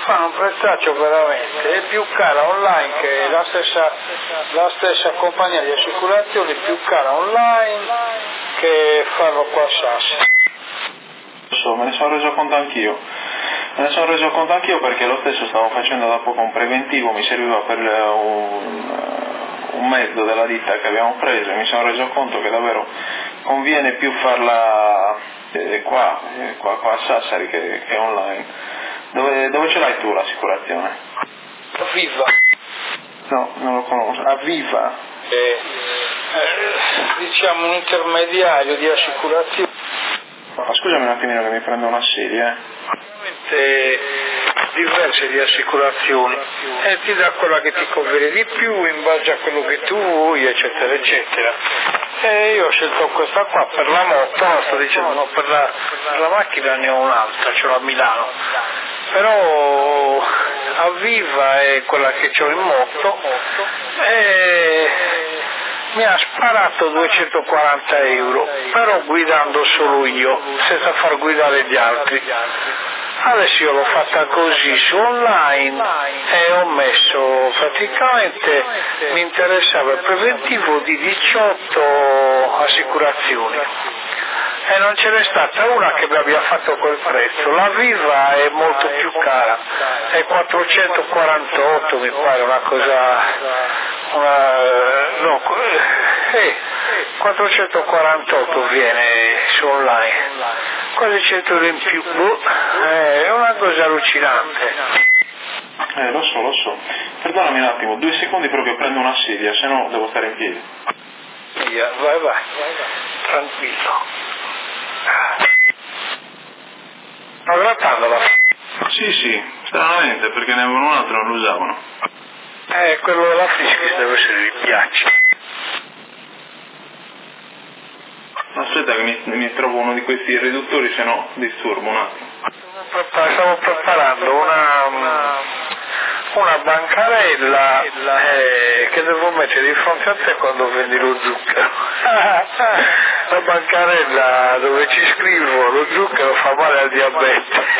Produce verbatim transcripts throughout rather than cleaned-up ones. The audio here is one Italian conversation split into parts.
fanno un prezzaccio veramente, è più cara online che la stessa, la stessa compagnia di assicurazioni, più cara online che farlo qua a Sassari. So, me ne sono reso conto anch'io, me ne sono reso conto anch'io perché lo stesso stavo facendo da poco un preventivo, mi serviva per un, un mezzo della ditta che abbiamo preso e mi sono reso conto che davvero conviene più farla eh, qua, eh, qua, qua a Sassari che, che online. Dove, dove ce l'hai tu l'assicurazione? Viva. No, non lo conosco. A Viva? Eh, eh, diciamo un intermediario di assicurazione. Ma scusami un attimino che mi prendo una sedia. Eh. Diverse di assicurazioni e ti dà quella che ti conviene di più in base a quello che tu vuoi, eccetera eccetera. E io ho scelto questa qua per la moto, non sto dicendo no, per la, per la macchina ne ho un'altra, ce l'ho a Milano, però a Viva è quella che ho in moto e mi ha sparato duecentoquaranta euro, però guidando solo io, senza far guidare gli altri. Adesso io l'ho fatta così su online e ho messo praticamente, mi interessava il preventivo di diciotto assicurazioni e non ce n'è stata una che mi abbia fatto quel prezzo. La Viva è molto più cara, è quattrocentoquarantotto mi pare, una cosa, una, no, eh, quattrocentoquarantotto viene su online. Quasi cento euro in più, eh, è una cosa allucinante. Eh, lo so, lo so. Perdonami un attimo, due secondi proprio prendo una sedia, se no devo stare in piedi. Via, vai, vai, tranquillo. Sto grattandola. Sì, sì, stranamente, perché ne avevano un altro e non lo usavano. Eh, quello della Frischis deve essere di ghiaccio. Aspetta che mi, mi trovo uno di questi riduttori, se no disturbo un attimo. Stavo preparando una, una bancarella eh, che devo mettere di fronte a te quando vendi lo zucchero. La bancarella dove ci scrivo lo zucchero fa male al diabete.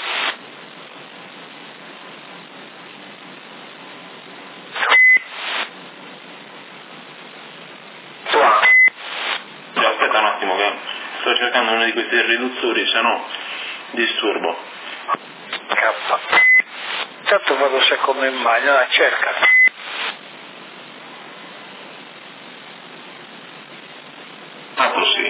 Aspetta un attimo che sto cercando uno di questi riduttori, se no disturbo. K. Intanto vado secondo in bagno, la cerca. Tanto sì.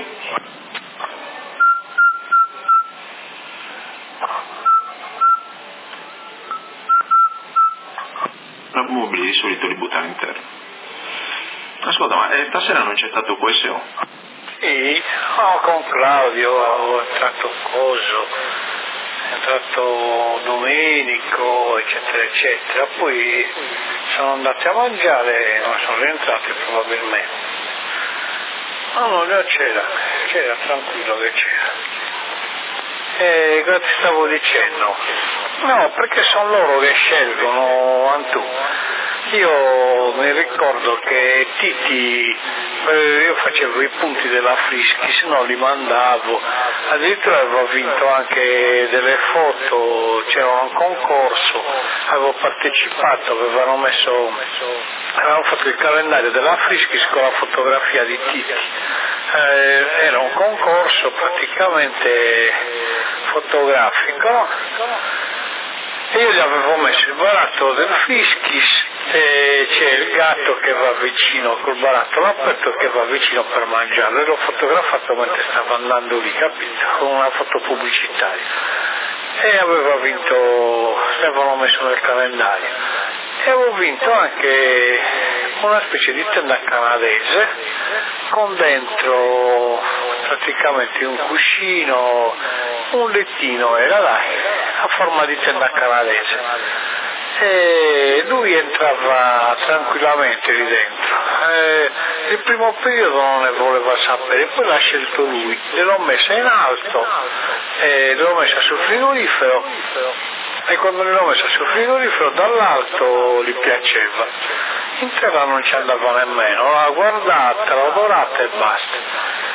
I mobili di solito li buttano interno. Ascolta, ma eh, stasera non c'è stato Q S O? Sì, oh, con Claudio ho entrato Coso, è entrato Domenico, eccetera, eccetera. Poi sono andati a mangiare e non sono rientrati probabilmente. No, no, già c'era, c'era, tranquillo che c'era. E cosa ti stavo dicendo? No, perché sono loro che scelgono Antù. Io mi ricordo che Titi, eh, io facevo i punti della Frischis, no, li mandavo, addirittura avevo vinto anche delle foto, c'era un concorso, avevo partecipato, avevano messo, avevamo fatto il calendario della Frischis con la fotografia di Titi, eh, era un concorso praticamente fotografico e io gli avevo messo il barattolo del Frischis e c'è il gatto che va vicino col barattolo aperto che va vicino per mangiarlo e l'ho fotografato mentre stava andando lì, capito? Con una foto pubblicitaria e aveva vinto, l'avevano messo nel calendario e avevo vinto anche una specie di tenda canadese con dentro praticamente un cuscino, un lettino era là a forma di tenda canadese e lui entrava tranquillamente lì dentro. Eh, il primo periodo non ne voleva sapere, poi l'ha scelto lui, gliel'ho messa in alto, eh, l'ho messa sul frigorifero e quando l'ho messa sul frigorifero dall'alto gli piaceva, in terra non ci andava nemmeno, l'ha guardata, l'ha odorata e basta.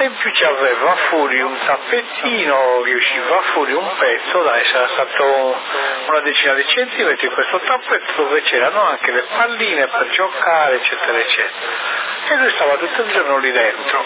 e in più c'aveva fuori un tappettino che usciva fuori un pezzo, dai, sarà stato una decina di centimetri questo tappetto, dove c'erano anche le palline per giocare, eccetera, eccetera. E lui stava tutto il giorno lì dentro.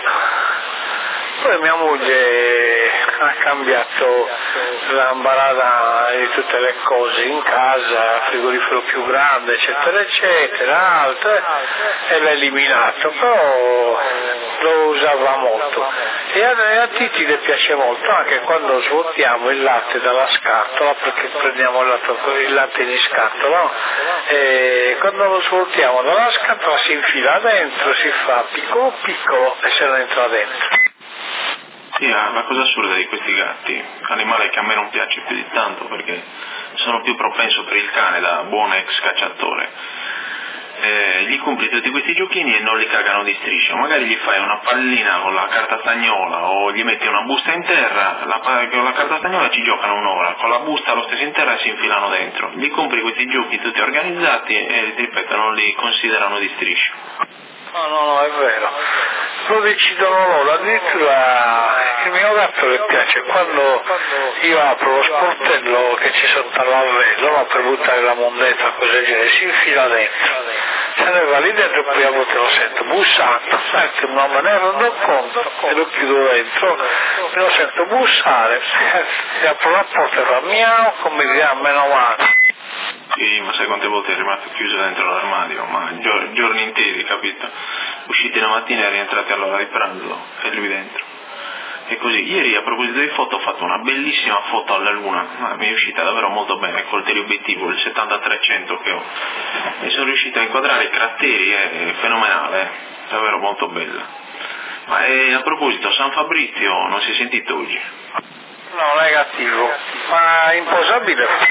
Poi mia moglie ha cambiato l'ambarata di tutte le cose in casa, frigorifero più grande, eccetera, eccetera, altre, e l'ha eliminato, però lo usava molto. E a, e a Titi le piace molto anche quando svuotiamo il latte dalla scatola, perché prendiamo il latte, il latte in scatola, no? E quando lo svuotiamo dalla scatola si infila dentro, si fa piccolo piccolo e se ne entra dentro. Sì, la cosa assurda di questi gatti, animale che a me non piace più di tanto perché sono più propenso per il cane da buon ex cacciatore, eh, gli compri tutti questi giochini e non li cagano di striscia, magari gli fai una pallina con la carta stagnola o gli metti una busta in terra, la, con la carta stagnola ci giocano un'ora, con la busta lo stesso in terra e si infilano dentro, gli compri questi giochi tutti organizzati e, ripeto, non li considerano di striscia. No, no, no, è vero. Lo decidono loro, addirittura il mio gatto le piace, quando io apro lo sportello che c'è sotto all'alvello, no, per buttare la mondezza, cose del genere, si infila dentro, se ne va lì dentro e poi a volte lo sento bussando, sento, non me ne rendo conto e lo chiudo dentro, me lo sento bussare, e apro la porta e fa miau, come dire, ah, meno male. Sì, ma sai quante volte è rimasto chiuso dentro l'armadio, ma gior- giorni interi, capito? Usciti la mattina e rientrati all'ora di pranzo e lui dentro. E così, ieri a proposito di foto ho fatto una bellissima foto alla luna, ma mi è uscita davvero molto bene col teleobiettivo, il settantatré cento che ho. E sono riuscito a inquadrare i crateri, è fenomenale, davvero molto bella. Ma e, a proposito, San Fabrizio non si è sentito oggi? No, negativo, ma imposabile.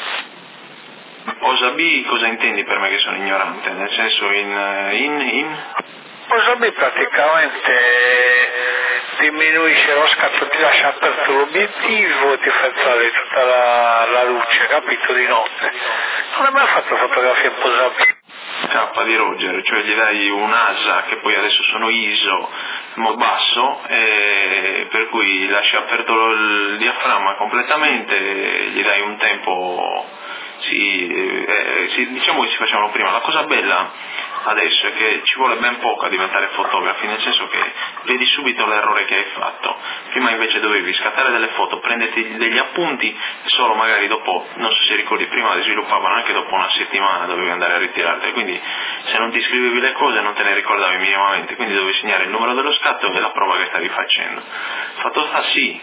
Posa B, cosa intendi per me che sono ignorante? Nel senso in... in... in? Posa B praticamente diminuisce lo scatto, ti lascia aperto l'obiettivo e ti fa entrare tutta la, la luce, capito, di notte. Non hai mai fatto fotografie in posa B? K di Roger, cioè gli dai un'asa che poi adesso sono I S O mo basso, e per cui lasci aperto il diaframma completamente, gli dai un tempo, sì, eh, sì, diciamo che si facevano prima. La cosa bella adesso è che ci vuole ben poco a diventare fotografi, nel senso che vedi subito l'errore che hai fatto. Prima invece dovevi scattare delle foto, prenderti degli appunti e solo magari dopo, non so se ricordi, prima le sviluppavano anche dopo una settimana, dovevi andare a ritirarle, quindi se non ti scrivevi le cose non te ne ricordavi minimamente, quindi dovevi segnare il numero dello scatto e la prova che stavi facendo. Fatto sta, sì,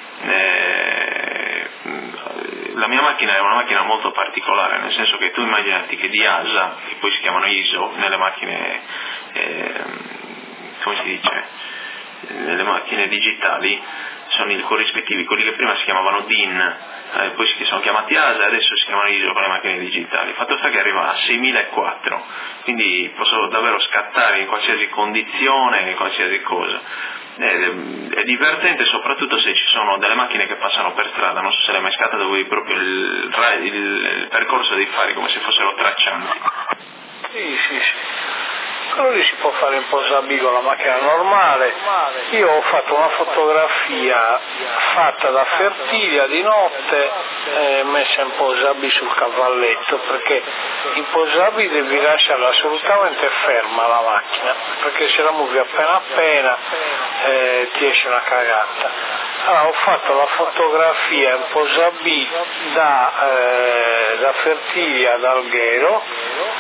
eh, la mia macchina è una macchina molto particolare, nel senso che tu immaginati che di asa, che poi si chiamano I S O nelle macchine, eh, come si dice, nelle macchine digitali, sono i corrispettivi, quelli che prima si chiamavano D I N, eh, poi si sono chiamati A S A, adesso si chiamano I S O con le macchine digitali. Fatto sta che arriva a seimilaquattro, quindi posso davvero scattare in qualsiasi condizione, in qualsiasi cosa. È, è divertente soprattutto se ci sono delle macchine che passano per strada, non so se l'hai mai scattata, dove proprio il, il, il percorso dei fari come se fossero traccianti. Sì, sì, sì. Quello lì si può fare in posa B con la macchina normale. Io ho fatto una fotografia fatta da Fertilia di notte e messa in posa B sul cavalletto, perché in posa B devi lasciarla assolutamente ferma la macchina, perché se la muovi appena appena eh, ti esce una cagata. Allora ho fatto la fotografia in posa B da, eh, da Fertilia ad Alghero,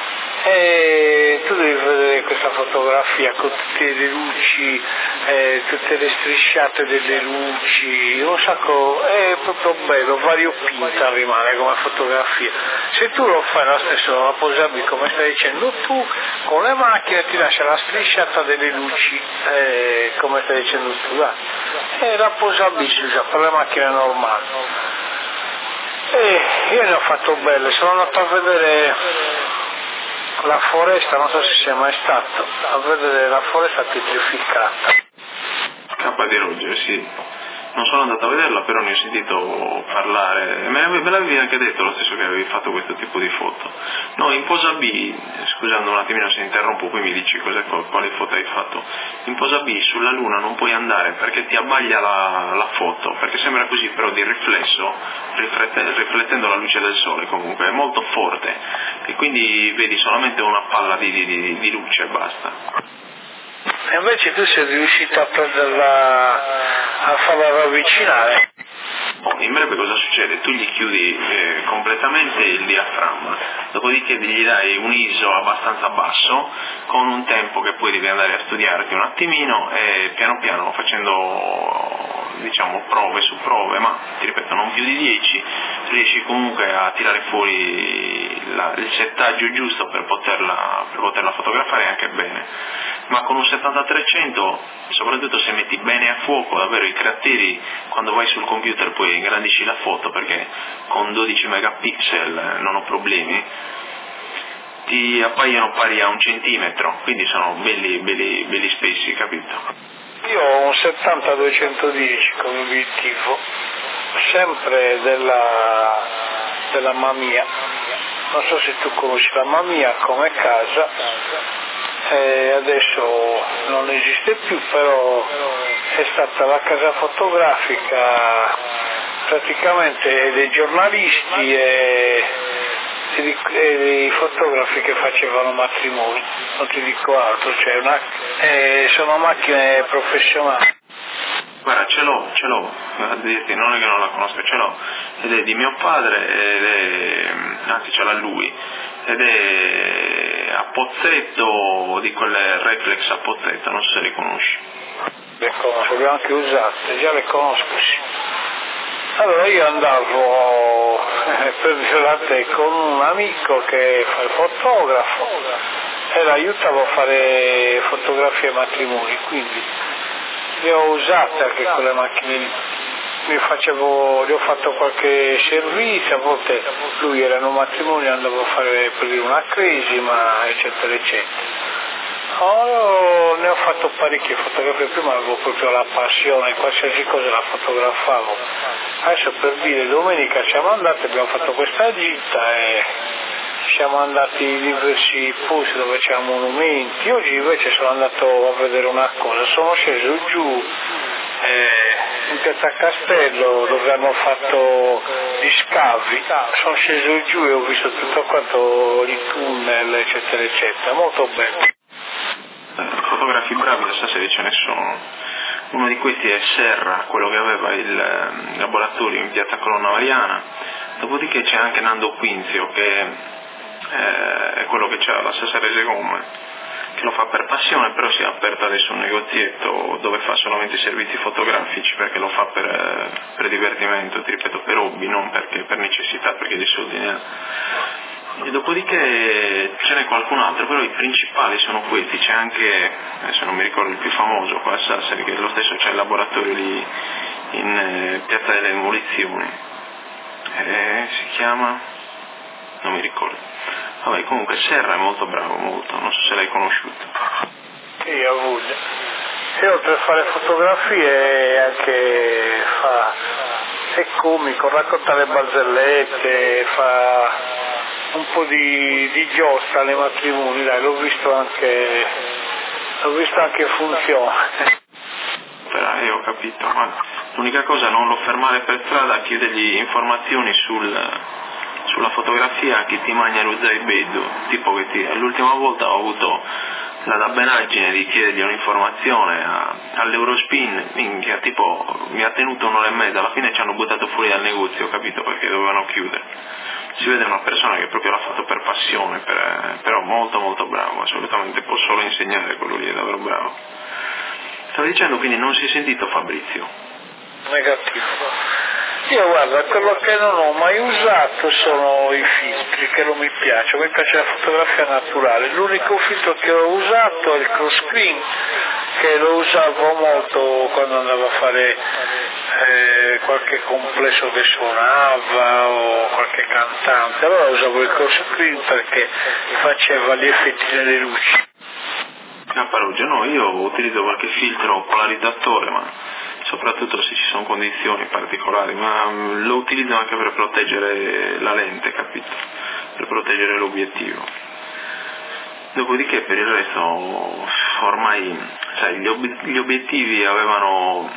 e tu devi vedere questa fotografia con tutte le luci, eh, tutte le strisciate delle luci, un sacco, è proprio bello, variopinta rimane come fotografia. Se tu lo fai la stessa, la posa B come stai dicendo tu, con le macchine ti lascia la strisciata delle luci, eh, come stai dicendo tu, dai. E la posa B si usa per le macchine normali. E io ne ho fatto belle, sono andato a vedere la foresta, non so se sia mai stato a vedere la foresta pietrificata. K di Roger, sì. non sono andato a vederla, però ne ho sentito parlare, me me l'avevi anche detto lo stesso che avevi fatto questo tipo di foto. No, in posa B, scusando un attimino se interrompo, poi mi dici cos'è, quale foto hai fatto. In posa B sulla Luna non puoi andare perché ti abbaglia la, la foto, perché sembra così però di riflesso, riflette, riflettendo la luce del sole comunque, è molto forte e quindi vedi solamente una palla di, di, di luce e basta. E invece tu sei riuscito a prenderla, a farla ravvicinare? Oh, in breve cosa succede? Tu gli chiudi eh, completamente il diaframma, dopodiché gli dai un I S O abbastanza basso, con un tempo che poi devi andare a studiarti un attimino e piano piano facendo diciamo prove su prove, ma ti ripeto non più di dieci, riesci comunque a tirare fuori la, il settaggio giusto per poterla, per poterla fotografare anche bene. Ma con un settanta trecento, soprattutto se metti bene a fuoco davvero i caratteri, quando vai sul computer poi ingrandisci la foto, perché con dodici megapixel non ho problemi, ti appaiono pari a un centimetro, quindi sono belli, belli, belli spessi, capito? Io ho un settanta duecentodieci come obiettivo, sempre della, della Mamiya, non so se tu conosci la Mamiya come casa. Eh, adesso non esiste più, però è stata la casa fotografica praticamente dei giornalisti e, e, di, e dei fotografi che facevano matrimoni, non ti dico altro, cioè una, eh, sono macchine professionali. Guarda, ce l'ho, ce l'ho, a dirti, non è che non la conosco, ce l'ho, ed è di mio padre, ed è, anzi ce l'ha lui, ed è a pozzetto, di quelle reflex a pozzetto, non so se le conosci. Le conosco, le ho anche usate, già le conosco, sì. Allora io andavo eh, per Violate con un amico che fa il fotografo e l'aiutavo a fare fotografie ai matrimoni, quindi le ho usate anche quelle macchine lì. Mi facevo, gli ho fatto qualche servizio, a volte lui era in un matrimonio, andavo a fare per dire una cresima, eccetera, eccetera. Oh, ne ho fatto parecchie fotografie, prima avevo proprio la passione, qualsiasi cosa la fotografavo. Adesso per dire, domenica siamo andati, abbiamo fatto questa gita e siamo andati in diversi posti dove c'erano monumenti. Oggi invece sono andato a vedere una cosa, sono sceso giù eh, in piazza Castello dove hanno fatto gli scavi, sono sceso giù e ho visto tutto quanto i tunnel, eccetera, eccetera, molto bello. Fotografi bravi da stasera ce ne sono. Uno di questi è Serra, quello che aveva il laboratorio in piazza Colonna Mariana. Dopodiché c'è anche Nando Quinzio, che è quello che c'ha la stessa rese gomme, che lo fa per passione, però si è aperto adesso un negozietto dove fa solamente servizi fotografici, perché lo fa per, per divertimento, ti ripeto, per hobby, non perché per necessità, perché di soldi ne ha. E dopodiché ce n'è qualcun altro, però i principali sono questi. C'è anche, adesso non mi ricordo il più famoso qua a Sassari, che lo stesso c'è il laboratorio lì in eh, piazza delle Demolizioni, eh, si chiama, non mi ricordo. Vabbè, comunque Serra è molto bravo, molto, non so se l'hai conosciuto. Sì, ho avuto. E oltre a fare fotografie anche fa, è comico, racconta le barzellette, fa un po' di, di giostra nei matrimoni, dai, l'ho visto anche, l'ho visto anche in funzione. Però io ho capito, ma l'unica cosa non lo fermare per strada, chiedergli informazioni sul, sulla fotografia a chi ti mangia lo zaibedo, tipo che ti, l'ultima volta ho avuto la dabbenaggine di chiedergli un'informazione a, all'Eurospin, minchia, tipo mi ha tenuto un'ora e mezza, alla fine ci hanno buttato fuori dal negozio, capito, perché dovevano chiudere. Si vede una persona che proprio l'ha fatto per passione, per, però molto molto bravo, assolutamente, può solo insegnare, quello lì è davvero bravo. Stavo dicendo, quindi non si è sentito Fabrizio? Negativo. Io guarda, quello che non ho mai usato sono i filtri, che non mi piacciono, mi piace la fotografia naturale. L'unico filtro che ho usato è il cross screen, che lo usavo molto quando andavo a fare eh, qualche complesso che suonava o qualche cantante, allora usavo il cross screen perché faceva gli effetti nelle luci. A Perugia no, io utilizzo qualche filtro polarizzatore, ma soprattutto se ci sono condizioni particolari, ma um, lo utilizzo anche per proteggere la lente, capito? Per proteggere l'obiettivo. Dopodiché per il resto ormai, sai, gli, ob- gli obiettivi avevano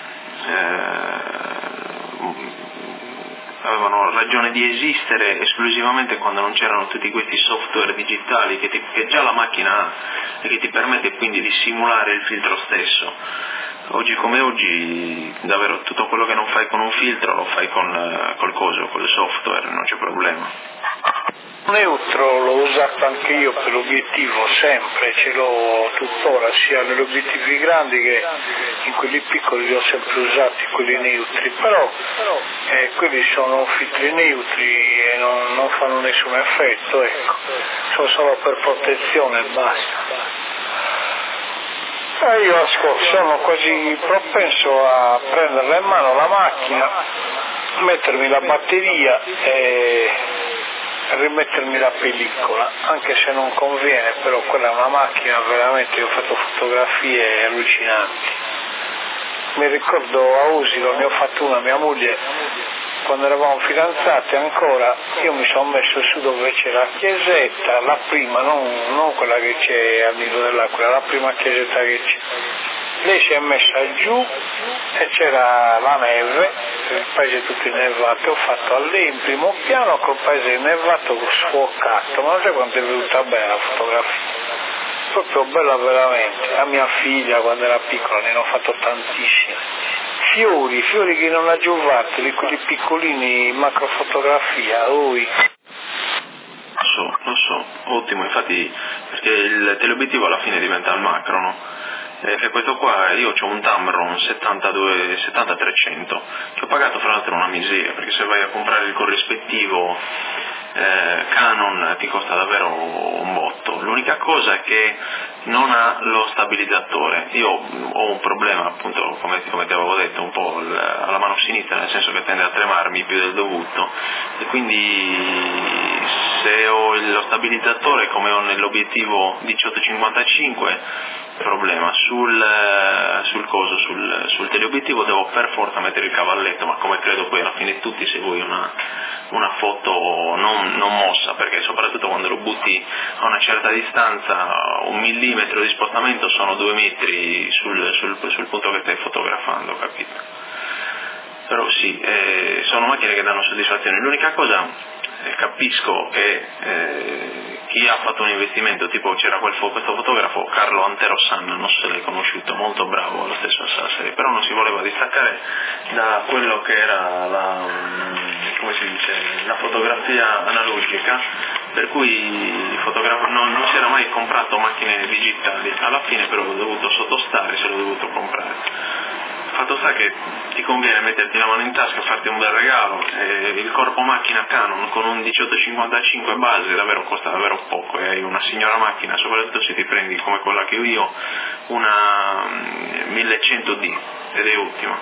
eh, avevano ragione di esistere esclusivamente quando non c'erano tutti questi software digitali che, ti, che già la macchina ha e che ti permette quindi di simulare il filtro stesso. Oggi come oggi davvero tutto quello che non fai con un filtro lo fai con col coso, col software, non c'è problema. Neutro l'ho usato anche io per l'obiettivo, sempre, ce l'ho tuttora, sia negli obiettivi grandi che in quelli piccoli li ho sempre usati, quelli neutri, però eh, quelli sono filtri neutri e non, non fanno nessun effetto, ecco, sono solo per protezione e basta. Eh, io ascolto, sono quasi propenso a prenderla in mano la macchina, mettermi la batteria e rimettermi la pellicola, anche se non conviene, però quella è una macchina veramente, io ho fatto fotografie allucinanti. Mi ricordo a Usilo, ne ho fatto una, mia moglie, quando eravamo fidanzati ancora, io mi sono messo su dove c'è la chiesetta, la prima, non, non quella che c'è al Nido dell'Aquila, la prima chiesetta che c'è. Lei si è messa giù e c'era la neve, il paese tutto innevato, ho fatto a lei in primo piano col paese innevato sfocato, ma non sai quanto è venuta bene la fotografia, proprio bella veramente. A mia figlia quando era piccola ne ho fatto tantissime, fiori, fiori che non ha giuvato, di quelli piccolini, macrofotografia, oi. Lo so, lo so, ottimo, infatti perché il teleobiettivo alla fine diventa il macro, no? E questo qua, io ho un Tamron settantadue settanta trecento che ho pagato fra l'altro una miseria, perché se vai a comprare il corrispettivo eh, Canon ti costa davvero un botto. L'unica cosa è che non ha lo stabilizzatore. Io ho un problema, appunto, come, come ti avevo detto, un po' alla mano sinistra, nel senso che tende a tremarmi più del dovuto, e quindi se ho lo stabilizzatore come ho nell'obiettivo diciotto cinquantacinque, problema. Sul, sul coso, sul, sul teleobiettivo devo per forza mettere il cavalletto, ma come credo poi alla fine tutti, se vuoi una, una foto non, non mossa, perché soprattutto quando lo butti a una certa distanza, un millimetro di spostamento sono due metri sul, sul, sul punto che stai fotografando, capito? Però sì, eh, sono macchine che danno soddisfazione. L'unica cosa, eh, capisco che eh, chi ha fatto un investimento, tipo c'era quel fo- questo fotografo Carlo Antero San, non so se l'hai conosciuto, molto bravo, lo stesso a Sassari, però non si voleva distaccare da quello che era la, come si dice, la fotografia analogica, per cui fotogra- non, non si era mai comprato macchine digitali. Alla fine però l'ho dovuto sottostare, se l'ho dovuto comprare. Fatto sta che ti conviene metterti la mano in tasca e farti un bel regalo, e il corpo macchina Canon con un diciotto cinquantacinque base davvero costa davvero poco, e hai una signora macchina, soprattutto se ti prendi come quella che ho io, una millecento D, ed è ottima.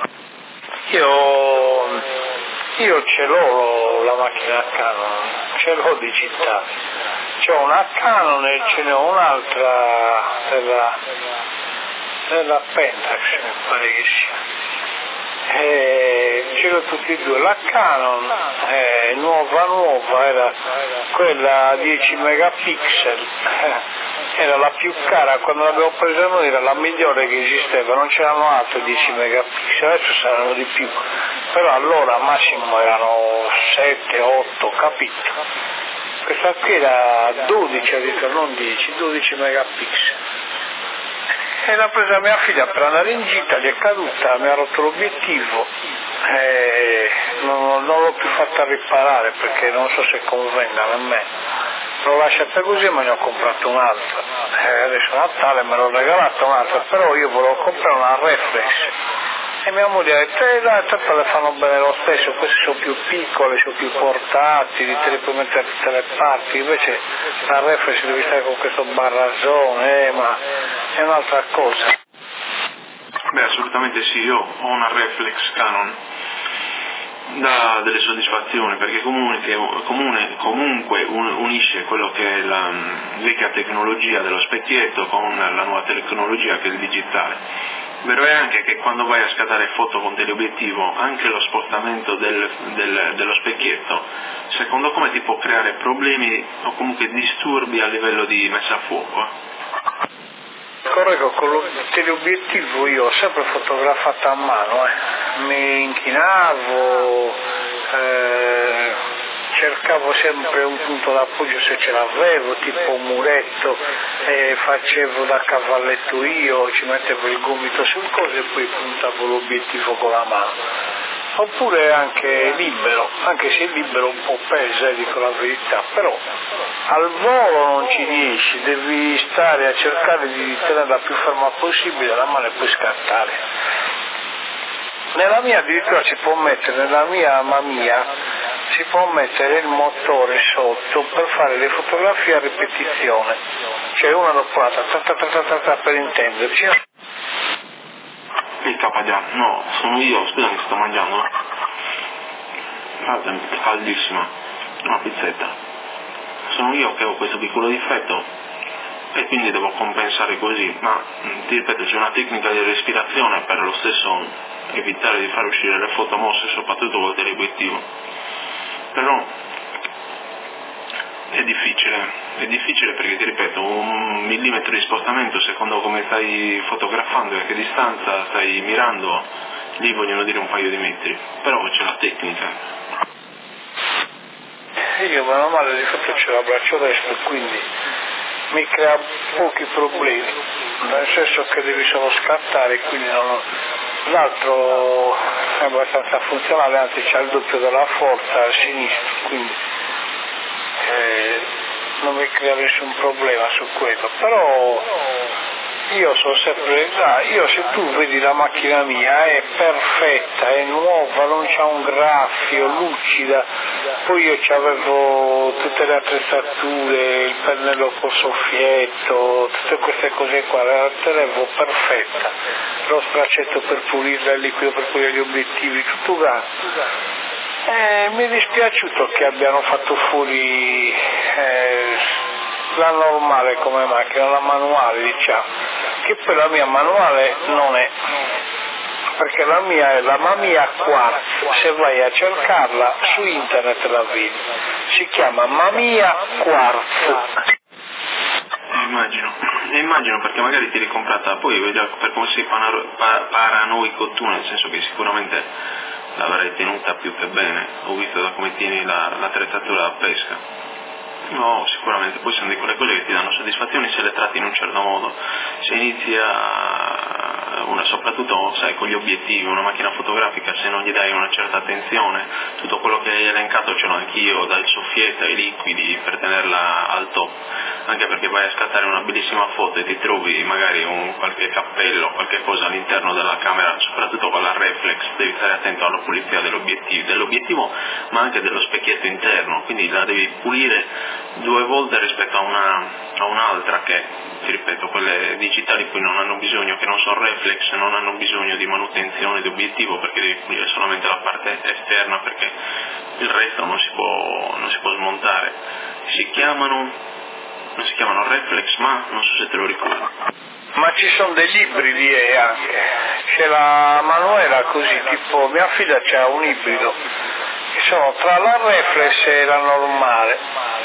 Io, io ce l'ho la macchina Canon, ce l'ho digitale, c'ho una Canon e ce n'è un'altra della, della Pentax, mi pare che sia. E ce l'ho tutti e due, la Canon è nuova nuova, era quella a dieci megapixel, era la più cara, quando l'abbiamo presa noi era la migliore che esisteva, non c'erano altre dieci megapixel, adesso saranno di più, però allora massimo erano sette otto, capito? Questa qui era dodici, addirittura non dieci, dodici megapixel. E l'ha presa mia figlia per andare in gita, gli è caduta, mi ha rotto l'obiettivo, e non, non l'ho più fatta riparare perché non so se convenga a me. L'ho lasciata così, ma ne ho comprato un'altra. E adesso a Natale me l'ho regalata un'altra, però io volevo comprare una reflex. E mia moglie ha detto, eh dai, tanto le fanno bene lo stesso, queste sono più piccole, sono più portatili, te le puoi mettere da tutte le parti, invece la reflex devi stare con questo barrazzone, eh, ma è un'altra cosa. Beh, assolutamente sì, io ho una reflex Canon, dà delle soddisfazioni, perché comunque, comune, comunque unisce quello che è la vecchia tecnologia dello specchietto con la nuova tecnologia che è il digitale. Vero è anche che quando vai a scattare foto con teleobiettivo, anche lo spostamento del, del, dello specchietto, secondo come ti può creare problemi o comunque disturbi a livello di messa a fuoco? Corretto, con il teleobiettivo io ho sempre fotografato a mano, eh. mi inchinavo, eh, cercavo sempre un punto d'appoggio se ce l'avevo, tipo un muretto, eh, facevo da cavalletto io, ci mettevo il gomito sul coso e poi puntavo l'obiettivo con la mano. Oppure anche libero, anche se libero un po' pesa, dico la verità, però al volo non ci riesci, devi stare a cercare di tenerla più ferma possibile la mano e poi scattare. Nella mia addirittura si può mettere, nella mia Mamiya si può mettere il motore sotto per fare le fotografie a ripetizione, cioè una dopo l'altra, ta ta ta ta ta ta, per intenderci. Il capagliano, no, sono io, scusami, sto mangiando. Guarda, è caldissima, una pizzetta. Sono io che ho questo piccolo difetto e quindi devo compensare così, ma ti ripeto, c'è una tecnica di respirazione per lo stesso evitare di far uscire le foto mosse, soprattutto col teleobiettivo. Però è difficile, è difficile perché ti ripeto, un millimetro di spostamento secondo come stai fotografando e a che distanza stai mirando, lì vogliono dire un paio di metri, però c'è la tecnica. Io meno male di fatto c'è la braccio destro, quindi mi crea pochi problemi, nel senso che devi solo scattare, quindi non ho... l'altro è abbastanza funzionale, anzi c'ha il doppio della forza a sinistra, quindi eh, non mi crea nessun problema su quello, però io sono sempre, ah, io se tu vedi la macchina mia è perfetta, è nuova, non c'ha un graffio, lucida, poi io c'avevo tutte le attrezzature, il pennello col soffietto, tutte queste cose qua, la tenevo perfetta, lo spraccetto per pulirla, il liquido per pulire gli obiettivi, tutto gatto. Eh, mi è dispiaciuto che abbiano fatto fuori eh, la normale come macchina, la manuale diciamo, che poi la mia manuale non è, perché la mia è la Mamiya Quartz, se vai a cercarla su internet la vedi, si chiama Mamiya Quartz. Immagino, immagino perché magari ti eri comprata, poi per come sei paranoico tu, nel senso che sicuramente l'avrai tenuta più che bene, ho visto da come tieni la, l'attrezzatura da pesca. No, sicuramente, poi sono di quelle cose che ti danno soddisfazioni se le tratti in un certo modo. Se inizi a, una, soprattutto sai, con gli obiettivi, una macchina fotografica, se non gli dai una certa attenzione, tutto quello che hai elencato ce l'ho anch'io, dal soffietto ai liquidi per tenerla al top, anche perché vai a scattare una bellissima foto e ti trovi magari un qualche cappello, qualche cosa all'interno della camera, soprattutto con la reflex, devi stare attento alla pulizia dell'obiettivo, dell'obiettivo ma anche dello specchietto interno, quindi la devi pulire due volte rispetto a, una, a un'altra che, ti ripeto, quelle digitali poi non hanno bisogno, che non sono reflex, non hanno bisogno di manutenzione di obiettivo perché devi pulire solamente la parte esterna perché il resto non si può, non si può smontare. Si chiamano, non si chiamano reflex, ma non so se te lo ricordi. Ma ci sono degli ibridi eh, anche, c'è la manuela così, tipo mia figlia c'ha un ibrido, che sono tra la reflex e la normale,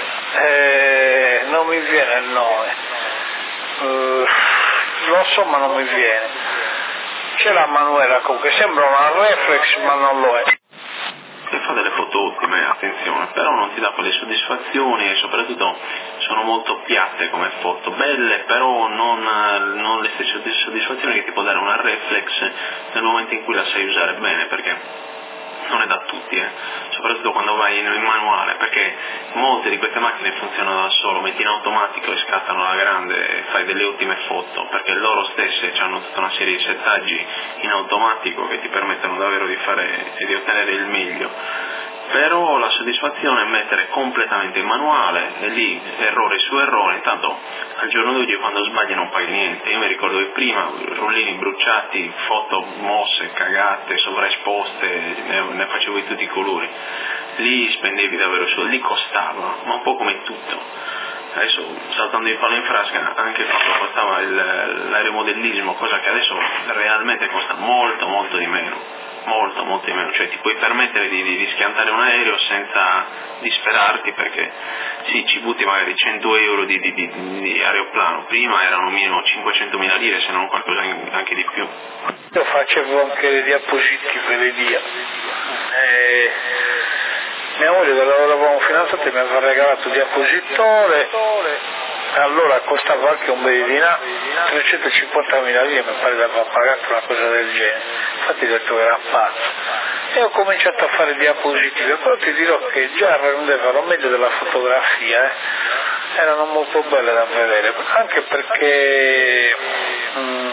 eh, non mi viene il nome, uh, lo so ma non mi viene, c'è la manuela comunque, sembra una reflex ma non lo è. E fa delle foto ottime, attenzione, però non ti dà quelle soddisfazioni e soprattutto sono molto piatte come foto, belle però non, non le stesse soddisfazioni che ti può dare una reflex nel momento in cui la sai usare bene, perché non è da tutti, eh. Soprattutto quando vai nel manuale, perché molte di queste macchine funzionano da solo, metti in automatico e scattano alla grande e fai delle ottime foto, perché loro stesse hanno tutta una serie di settaggi in automatico che ti permettono davvero di fare e di ottenere il meglio. Però la soddisfazione è mettere completamente in manuale e lì errore su errore, intanto al giorno d'oggi quando sbagli non paghi niente. Io mi ricordo che prima rullini bruciati, foto mosse, cagate, sovraesposte, ne, ne facevo di tutti i colori, lì spendevi davvero soldi, lì costava, ma un po' come tutto. adesso saltando il palo in frasca, anche quando costava il, l'aeromodellismo, cosa che adesso realmente costa molto molto di meno, molto molto di meno, cioè ti puoi permettere di, di, di schiantare un aereo senza disperarti, perché sì, ci butti magari cento euro di, di, di, di aeroplano, prima erano minimo cinquecentomila lire, se non qualcosa anche di più. Io facevo anche le diapositive, le dia. Eh, mia moglie, che lavoravamo fidanzati, mi aveva regalato il diapositore, allora costava anche un bel dinà, trecentocinquantamila lire mi pare di aver pagato una cosa del genere, infatti ho detto che era pazzo. E ho cominciato a fare diapositive, però ti dirò che già rendevano meglio della fotografia, eh. Erano molto belle da vedere, anche perché mh,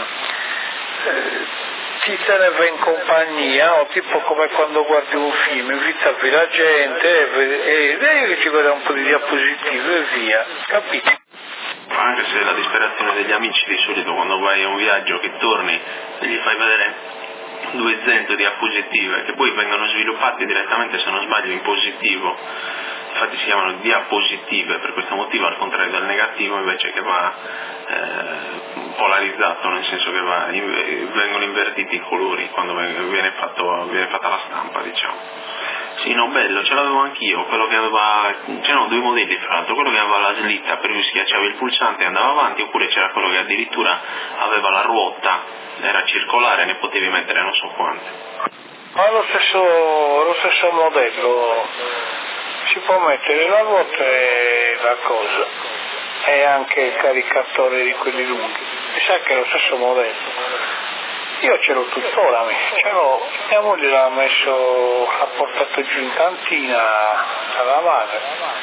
eh, ti teneva in compagnia, o tipo come quando guardi un film, invitavi la gente e vedi che ci guarda un po' di diapositive e via, capito? Anche se la disperazione degli amici di solito quando vai a un viaggio che torni e gli fai vedere due cento diapositive che poi vengono sviluppate direttamente, se non sbaglio, in positivo, infatti si chiamano diapositive per questo motivo, al contrario del negativo invece che va eh, polarizzato, nel senso che va, in, vengono invertiti i colori quando viene, fatto, viene fatta la stampa, diciamo. Sì, no, bello, ce l'avevo anch'io, quello che aveva, c'erano due modelli fra l'altro, quello che aveva la slitta per cui schiacciavi il pulsante e andava avanti, oppure c'era quello che addirittura aveva la ruota, era circolare, ne potevi mettere non so quante. Ma lo stesso, lo stesso modello, si può mettere la ruota e la cosa, e anche il caricatore di quelli lunghi, mi sa che è lo stesso modello. Io ce l'ho tuttora, ce l'ho, mia moglie l'ha messo, l'ha portato giù in cantina alla madre,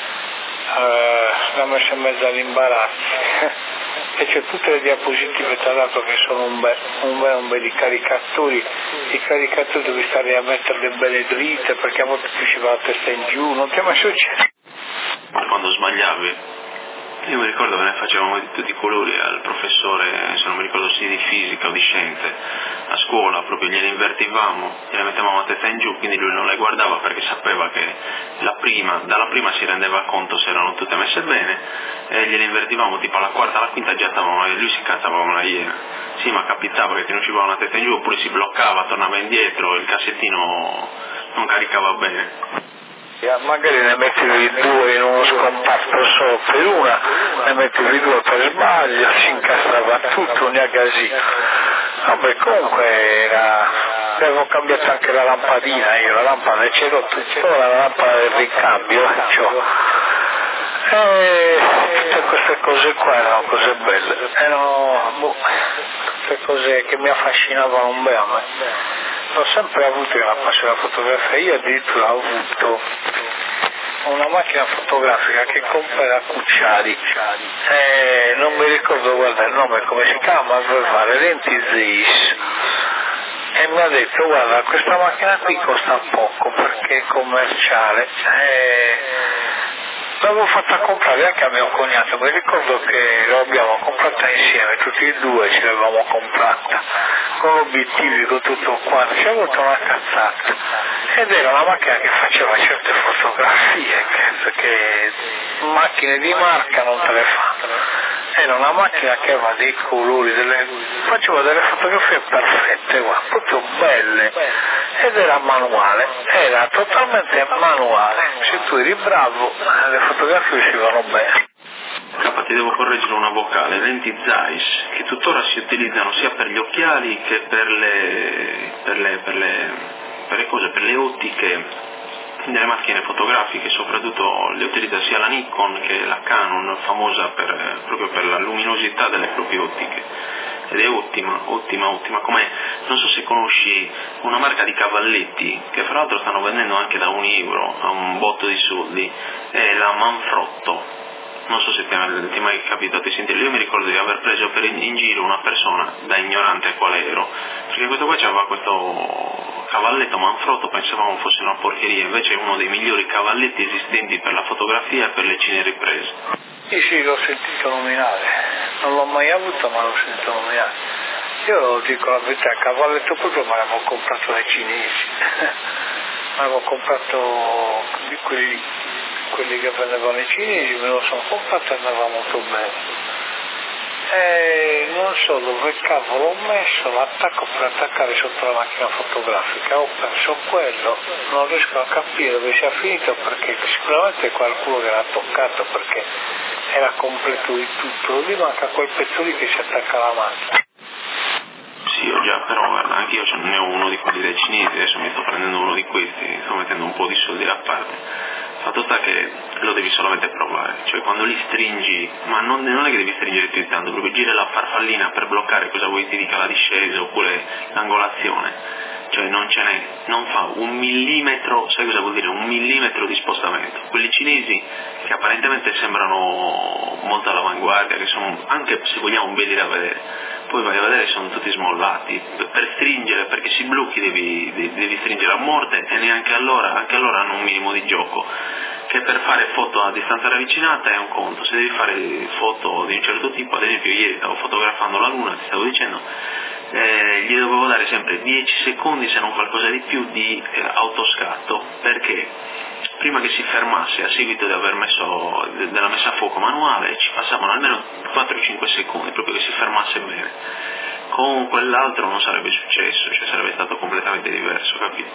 eh, l'ha messo in mezzo all'imbarazzo e c'è tutte le diapositive, tra l'altro, che sono un bel, un bel, un bel i caricatori, i caricatori devi stare a metterle belle dritte perché a volte ti ci va la testa in giù, non ti è mai successo? Quando sbagliavi? Io mi ricordo che ne facevamo di tutti i colori al professore, se non mi ricordo se di fisica o di scienze, a scuola, proprio gliele invertivamo, gliele mettevamo a testa in giù, quindi lui non le guardava perché sapeva che la prima, dalla prima si rendeva conto se erano tutte messe bene, e gliele invertivamo tipo alla quarta, alla quinta già stavamo, e lui si cazzava come una iena. Sì, ma capitava che ti usciva una testa in giù, oppure si bloccava, tornava indietro, il cassettino non caricava bene. Magari ne mettevi due in uno scomparto solo per una, ne mettevi due per sbaglio, si incastrava tutto, un agasì. Vabbè, comunque era, avevo cambiato anche la lampadina, io la lampada ce l'ho tuttora, la lampada del ricambio, cioè. E tutte queste cose qua erano cose belle, erano boh, tutte cose che mi affascinavano un bel a me. Ho sempre avuto una passione alla fotografia, io addirittura ho avuto una macchina fotografica che comprai da Cucciari, eh, non mi ricordo, guarda il nome come si chiama, aveva le lenti Zeiss e mi ha detto guarda questa macchina qui costa poco perché è commerciale, eh, l'avevo fatta comprare anche a mio cognato, mi ricordo che l'abbiamo comprata insieme, tutti e due ce l'avevamo comprata, con obiettivi, con tutto quanto, ci è avuto una cazzata, ed era una macchina che faceva certe fotografie, perché macchine di marca non te le fanno, era una macchina che aveva dei colori, delle, faceva delle fotografie perfette, guarda, proprio belle, ed era manuale, era totalmente manuale, se tu eri bravo le fotografie uscivano bene. K, ti devo correggere una vocale, lenti Zeiss, che tuttora si utilizzano sia per gli occhiali che per le, per le, per le, per le cose, per le ottiche delle macchine fotografiche, soprattutto le utilizza sia la Nikon che la Canon, famosa per, proprio per la luminosità delle proprie ottiche, ed è ottima, ottima, ottima, come non so se conosci una marca di cavalletti che fra l'altro stanno vendendo anche da un euro a un botto di soldi, è la Manfrotto. Non so se ti è mai capitato di sentirlo, io mi ricordo di aver preso per in giro una persona da ignorante quale ero, perché questo qua c'aveva questo cavalletto Manfrotto, pensavamo fosse una porcheria, invece è uno dei migliori cavalletti esistenti per la fotografia e per le cineriprese. Sì, sì, l'ho sentito nominare, non l'ho mai avuto ma l'ho sentito nominare. Io dico la verità, il cavalletto proprio me l'avevo comprato dai cinesi, me l'avevo comprato di quelli quelli che vendevano i cinesi, me lo sono comprato e andava molto bene. E non so dove cavolo ho messo l'attacco per attaccare sotto la macchina fotografica, ho perso quello, non riesco a capire dove sia finito, perché sicuramente qualcuno che l'ha toccato, perché era completo di tutto, lì manca quel pezzo lì che si attacca alla macchina. Sì, ho già, però guarda, anche io ne ho uno di quelli dei cinesi, adesso mi sto prendendo uno di questi, sto mettendo un po' di soldi da parte. Fatto sta che lo devi solamente provare, cioè quando li stringi, ma non, non è che devi stringere più tanto, proprio gira la farfallina per bloccare cosa vuoi ti dica la discesa oppure l'angolazione, cioè non ce n'è, non fa un millimetro, sai cosa vuol dire? Un millimetro di spostamento. Quelli cinesi che apparentemente sembrano molto all'avanguardia, che sono anche se vogliamo belli da vedere, poi vai a vedere sono tutti smollati, per stringere, perché si blocchi devi, devi stringere a morte e neanche allora, anche allora hanno un minimo di gioco, che per fare foto a distanza ravvicinata è un conto, se devi fare foto di un certo tipo, ad esempio ieri stavo fotografando la luna, ti stavo dicendo, eh, gli dovevo dare sempre dieci secondi se non qualcosa di più di eh, autoscatto, perché prima che si fermasse a seguito di aver messo della messa a fuoco manuale ci passavano almeno quattro cinque secondi proprio che si fermasse bene. Con quell'altro non sarebbe successo, cioè sarebbe stato completamente diverso, capito?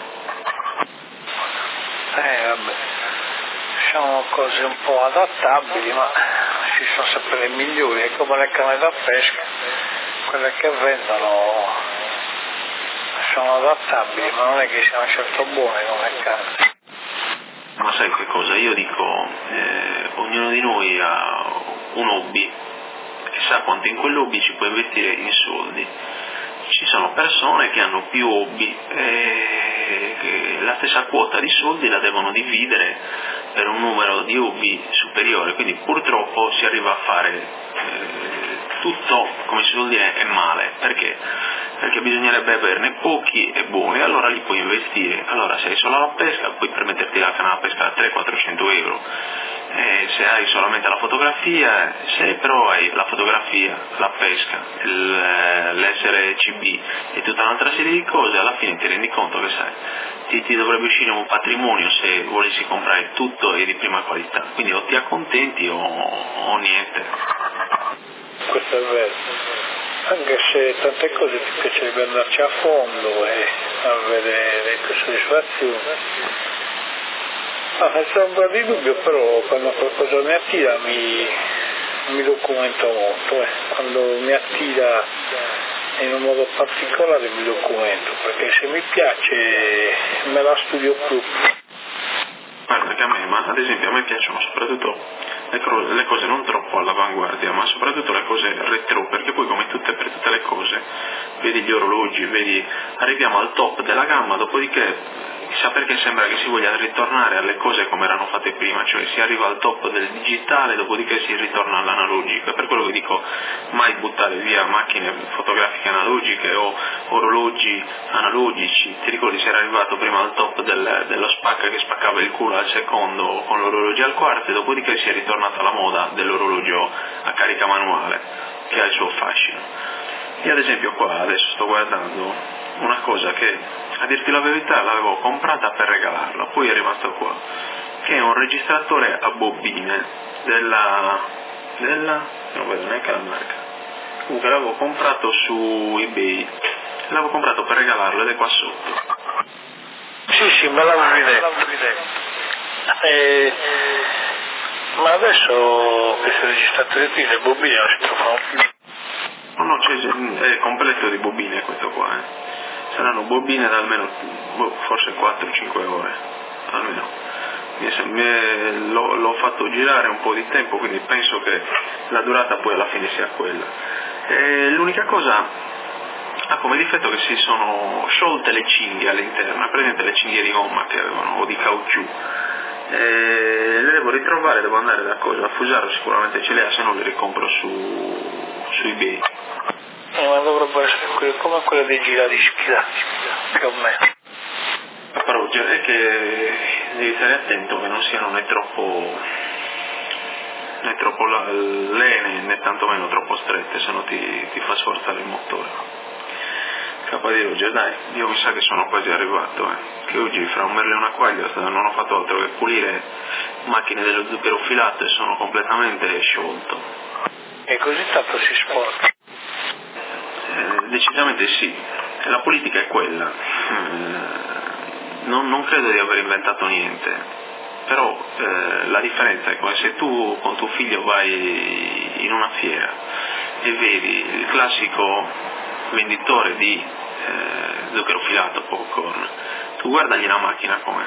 Eh vabbè, sono cose un po' adattabili, ma ci sono sempre le migliori, è come le canne da pesca, quelle che vendono sono adattabili, ma non è che siano certo buone come canne. Ma sai che cosa? Io dico, eh, ognuno di noi ha un hobby e sa quanto in quell'hobby ci può investire in soldi. Ci sono persone che hanno più hobby e che la stessa quota di soldi la devono dividere per un numero di hobby superiore, quindi purtroppo si arriva a fare eh, tutto, come si suol dire, è male. Perché? Perché bisognerebbe averne pochi e buoni, allora li puoi investire. Allora se hai solo la pesca puoi permetterti la canna da pesca a trecento quattrocento euro, e se hai solamente la fotografia, se però hai la fotografia, la pesca, l'S R C B e tutta un'altra serie di cose, alla fine ti rendi conto che sai, ti, ti dovrebbe uscire un patrimonio se volessi comprare tutto e di prima qualità, quindi o ti accontenti o, o niente. Questo è vero. Anche se tante cose ti piacerebbe andarci a fondo e avere le tue soddisfazioni. Ah, senza ombra di dubbio, però quando qualcosa mi attira mi, mi documento molto, eh. Quando mi attira in un modo particolare mi documento, perché se mi piace me la studio più. Guarda che a me, ma ad esempio a me piacciono soprattutto le, cro- le cose non troppo all'avanguardia, ma soprattutto le cose retro, perché poi come tutte, per tutte le cose, vedi gli orologi, vedi, arriviamo al top della gamma, dopodiché chissà perché sembra che si voglia ritornare alle cose come erano fatte prima, cioè si arriva al top del digitale, dopodiché si ritorna all'analogico, è per quello che dico mai buttare via macchine fotografiche analogiche o orologi analogici. Ti ricordi, si era arrivato prima al top del, dello spacca che spaccava il culo al secondo con l'orologio al quarto, e dopodiché si è ritornata alla moda dell'orologio a carica manuale, che ha il suo fascino. Io ad esempio qua adesso sto guardando una cosa che, a dirti la verità, l'avevo comprata per regalarla, poi è rimasto qua, che è un registratore a bobine della, della, non vedo neanche la marca, comunque l'avevo comprato su eBay, l'avevo comprato per regalarlo ed è qua sotto. Sì, sì, me l'avevi detto. E... ma adesso questo registratore qui, le bobine non si trovano più. No, no, c'è, è completo di bobine questo qua, eh. Saranno bobine da almeno, boh, forse quattro cinque ore, almeno. Mi è, l'ho, l'ho fatto girare un po' di tempo, quindi penso che la durata poi alla fine sia quella. E l'unica cosa ha come difetto che si sono sciolte le cinghie all'interno, è presente le cinghie di gomma che avevano, o di caucciù. E le devo ritrovare, devo andare da cosa, a Fusaro sicuramente ce le ha, se no le ricompro su, su eBay. Eh, ma dovrebbero essere come quella dei giradischi, più o meno. Però è che devi stare attento che non siano né troppo né troppo lene né tantomeno troppo strette, se no ti, ti fa sforzare il motore. Scappa di Roger, dai, io mi sa che sono quasi arrivato, eh. Che oggi fra un merlo e una quaglia non ho fatto altro che pulire macchine dello zucchero filato e sono completamente sciolto. E così tanto si sporca? Eh, decisamente sì, la politica è quella. Eh, non, non credo di aver inventato niente, però eh, la differenza è come se tu con tuo figlio vai in una fiera e vedi il classico venditore di eh, zucchero filato, popcorn, tu guardagli la macchina com'è,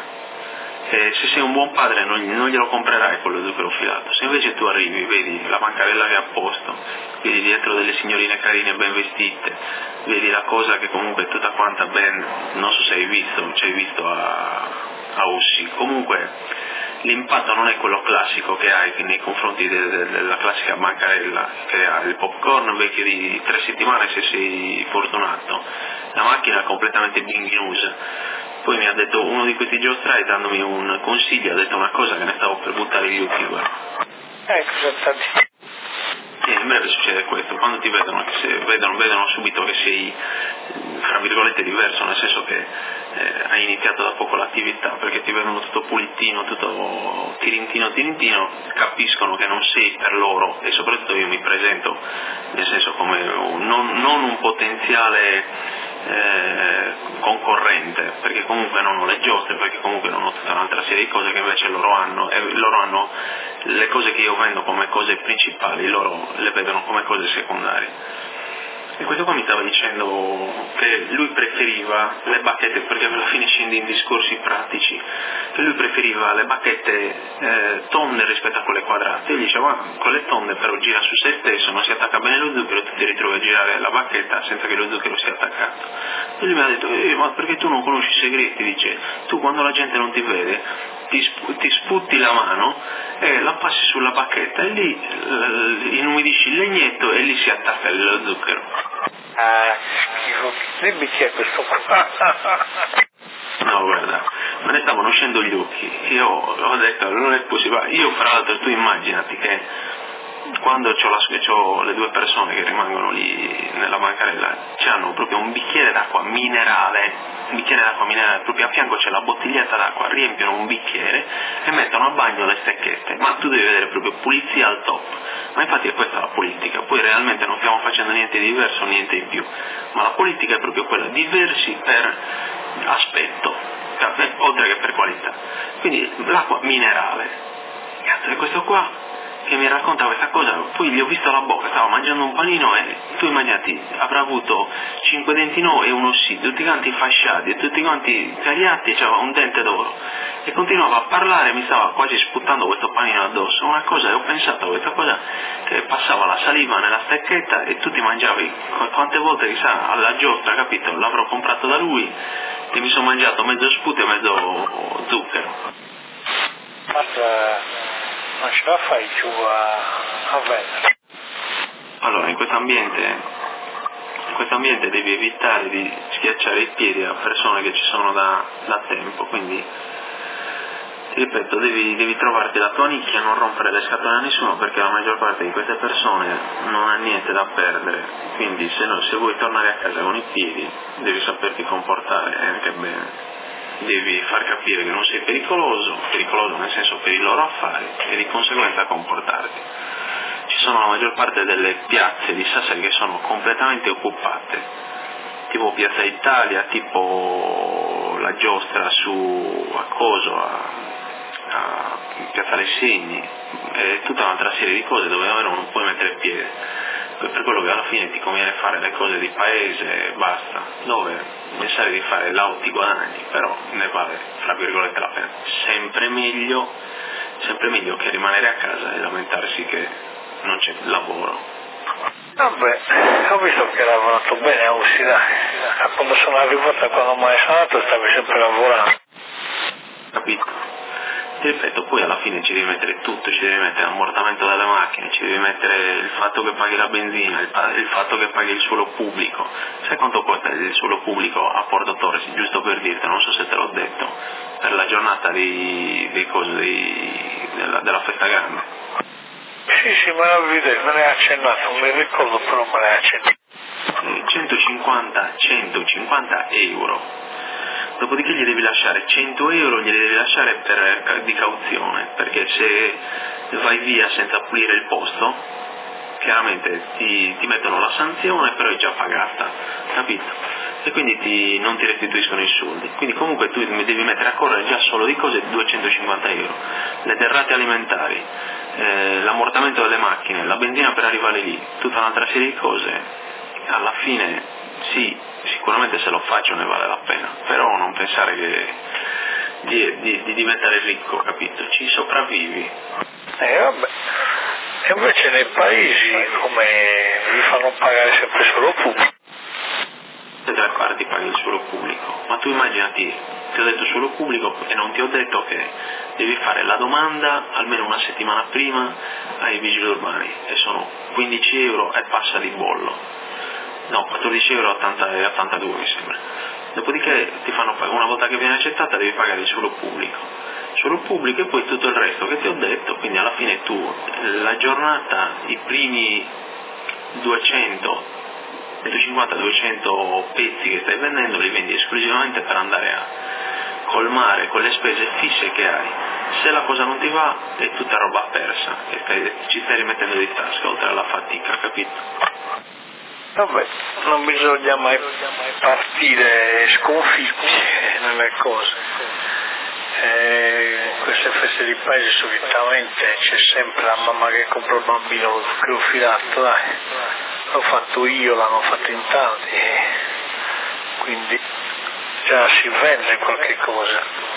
e se sei un buon padre non, non glielo comprerai quello zucchero filato. Se invece tu arrivi, vedi la bancarella che è a posto, vedi dietro delle signorine carine ben vestite, vedi la cosa che comunque è tutta quanta ben, non so se hai visto, ci hai visto a, a Ussi, comunque l'impatto non è quello classico che hai nei confronti de, de, della classica bancarella che ha il popcorn vecchio di tre settimane se sei fortunato, la macchina è completamente binghinosa. Poi mi ha detto uno di questi giostrai, dandomi un consiglio, ha detto una cosa che ne stavo per buttare gli occhi, guarda. Eh, cosa sta dicendo? E in breve succede questo, quando ti vedono, che se vedono, vedono subito che sei, fra virgolette, diverso, nel senso che eh, hai iniziato da poco l'attività, perché ti vedono tutto pulitino, tutto tirintino tirintino, capiscono che non sei per loro, e soprattutto io mi presento, nel senso come un, non, non un potenziale Eh, concorrente, perché comunque non ho le giostre, perché comunque non ho tutta un'altra serie di cose che invece loro hanno, e loro hanno le cose che io vendo come cose principali, loro le vedono come cose secondarie. E questo qua mi stava dicendo che lui preferiva le bacchette, perché alla fine scende in discorsi pratici, che lui preferiva le bacchette eh, tonde rispetto a quelle quadrate. Io gli dicevo, ma quelle tonde però gira su se stesso, non si attacca bene lo zucchero e tu ti ritrovi a girare la bacchetta senza che lo zucchero sia attaccato. E lui mi ha detto, eh, ma perché tu non conosci i segreti? Dice, tu quando la gente non ti vede ti, sp- ti sputti la mano e la passi sulla bacchetta e lì l- inumidisci il legnetto e lì si attacca lo zucchero. Ah, schifo. Dimmi chi è questo qua. No, guarda, me ne stavano uscendo gli occhi. Io ho detto, non è possibile. Io, fra l'altro, tu immaginati che quando c'ho, la, c'ho le due persone che rimangono lì nella bancarella, hanno proprio un bicchiere d'acqua minerale, un bicchiere d'acqua minerale, proprio a fianco c'è la bottiglietta d'acqua, riempiono un bicchiere e mettono a bagno le stecchette. Ma tu devi vedere proprio pulizia al top. Ma infatti è questa la politica, poi realmente non stiamo facendo niente di diverso, niente di più, ma la politica è proprio quella, diversi per aspetto, oltre che per qualità. Quindi l'acqua minerale, cazzo, e questo qua che mi racconta questa cosa, poi gli ho visto la bocca, stava mangiando un panino e tu immaginati, avrà avuto cinque denti no e uno sì, tutti quanti fasciati e tutti quanti tagliati, c'aveva un dente d'oro e continuava a parlare, mi stava quasi sputando questo panino addosso, una cosa, e ho pensato a questa cosa che passava la saliva nella stecchetta e tu ti mangiavi, quante volte chissà alla giostra, capito, l'avrò comprato da lui e mi sono mangiato mezzo sputo e mezzo zucchero. Guarda, non ce la fai giù a, a vendere. Allora, in questo ambiente, in questo ambiente devi evitare di schiacciare i piedi a persone che ci sono da, da tempo, quindi ti ripeto, devi, devi trovarti la tua nicchia, non rompere le scatole a nessuno, perché la maggior parte di queste persone non ha niente da perdere, quindi se, no, se vuoi tornare a casa con i piedi devi saperti comportare anche bene. Devi far capire che non sei pericoloso, pericoloso nel senso per i loro affari, e di conseguenza comportarti. Ci sono la maggior parte delle piazze di Sassari che sono completamente occupate, tipo Piazza Italia, tipo la giostra su a Coso, a, a Piazza Lesegni, e tutta un'altra serie di cose dove davvero non puoi mettere piede. Per quello che alla fine ti conviene fare le cose di paese e basta, dove pensare di fare lauti guadagni, però ne vale, fra virgolette, la pena. Sempre meglio, sempre meglio che rimanere a casa e lamentarsi che non c'è lavoro. Vabbè, ho visto che hai lavorato bene a Ussi, dai. Quando sono arrivato, quando mai sono andato, stavi sempre lavorando. Capito? Ti ripeto, poi alla fine ci devi mettere tutto, ci devi mettere l'ammortamento delle macchine, ci devi mettere il fatto che paghi la benzina, il, il fatto che paghi il suolo pubblico. Sai quanto costa il suolo pubblico a Porto Torres? Giusto per dirti, non so se te l'ho detto, per la giornata di, dei cose, di, della, della festa grande. Sì, sì, me l'avevi detto, me ne hai accennato, non mi ricordo, però me ne hai accennato. centocinquanta euro. Dopodiché gli devi lasciare cento euro, glieli devi lasciare per, di cauzione, perché se vai via senza pulire il posto, chiaramente ti, ti mettono la sanzione, però è già pagata, capito? E quindi ti, non ti restituiscono i soldi. Quindi comunque tu mi devi mettere a correre già solo di cose duecentocinquanta euro. Le derrate alimentari, eh, l'ammortamento delle macchine, la benzina per arrivare lì, tutta un'altra serie di cose. Alla fine sì, sicuramente se lo faccio ne vale la pena, però non pensare che di, di, di diventare ricco, capito? Ci sopravvivi. Eh vabbè. E invece nei paesi come vi fanno pagare sempre solo pubblico. Da tre parti paghi il suolo pubblico, ma tu immaginati, ti ho detto suolo pubblico e non ti ho detto che devi fare la domanda almeno una settimana prima ai vigili urbani e sono quindici euro e passa di bollo, no, quattordici euro e ottantadue mi sembra. Dopodiché ti fanno pagare, una volta che viene accettata devi pagare il suolo pubblico, suolo pubblico e poi tutto il resto che ti ho detto, quindi alla fine tu la giornata, i primi duecento centocinquanta duecento pezzi che stai vendendo li vendi esclusivamente per andare a colmare quelle spese fisse che hai. Se la cosa non ti va è tutta roba persa e stai, ci stai rimettendo di tasca oltre alla fatica, capito? Vabbè, non bisogna mai partire sconfitti nelle cose. Eh, in queste feste di paese solitamente c'è sempre la mamma che compra il bambino lo zucchero filato, dai. L'ho fatto io, l'hanno fatto in tanti, quindi già si vende qualche cosa.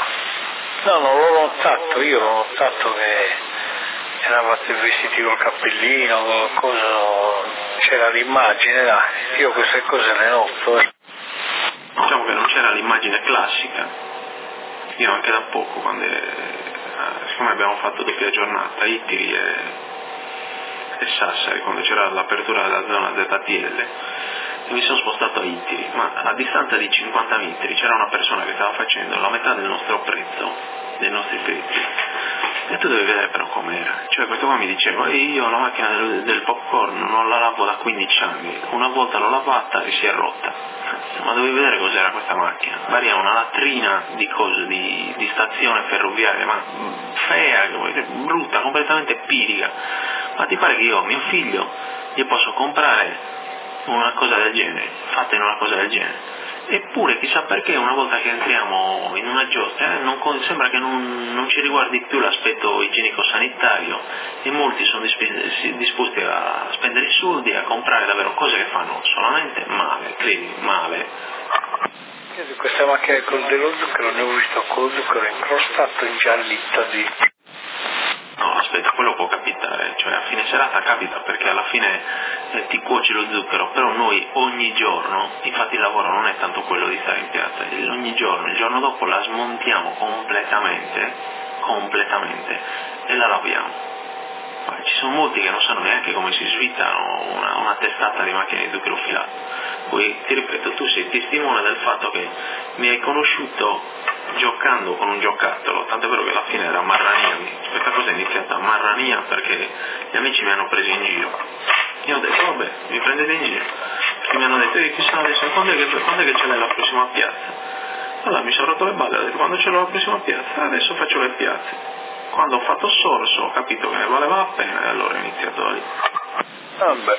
No, non l'ho notato, io l'ho notato che eravate vestiti col cappellino, qualcosa, c'era l'immagine, dai, io queste cose le noto. Eh. Diciamo che non c'era l'immagine classica, io anche da poco, quando è, siccome abbiamo fatto doppia giornata, Itiri e e Sassari, quando c'era l'apertura della zona Z T L, e mi sono spostato a Itiri, ma a distanza di cinquanta metri c'era una persona che stava facendo la metà del nostro prezzo, dei nostri prezzi, e tu devi vedere però com'era, cioè questo qua mi diceva io la macchina del, del popcorn non la lavo da quindici anni, una volta l'ho lavata e si è rotta, ma dovevi vedere cos'era questa macchina, varia una latrina di cose, di, di stazione ferroviaria, ma fea, brutta, completamente pirica. Ma ti pare che io a mio figlio gli posso comprare una cosa del genere, fatta in una cosa del genere? Eppure chissà perché una volta che entriamo in una giostra eh, non, sembra che non, non ci riguardi più l'aspetto igienico-sanitario e molti sono disposti, disposti a spendere i soldi e a comprare davvero cose che fanno solamente male, credi, male. Io di questa macchina con dello zucchero ne ho visto con lo zucchero incrostato ingiallito di... No, aspetta, quello può capitare, cioè a fine serata capita perché alla fine eh, ti cuoci lo zucchero, però noi ogni giorno, infatti il lavoro non è tanto quello di stare in piazza, ogni giorno, il giorno dopo la smontiamo completamente, completamente e la laviamo. Ma ci sono molti che non sanno neanche come si svitano una, una testata di macchina di zucchero filato. Poi ti ripeto, tu sei testimone del fatto che mi hai conosciuto giocando con un giocattolo, tanto è vero che alla fine era marrania, questa cosa è iniziata a marrania perché gli amici mi hanno preso in giro, io ho detto vabbè, mi prendete in giro, perché mi hanno detto eh, chissà adesso quando è che, quando è che ce l'hai la prossima piazza? Allora mi sono rotto le balle, ho detto quando ce l'ho la prossima piazza, adesso faccio le piazze, quando ho fatto sorso ho capito che ne valeva la pena e allora ho iniziato da lì. Vabbè,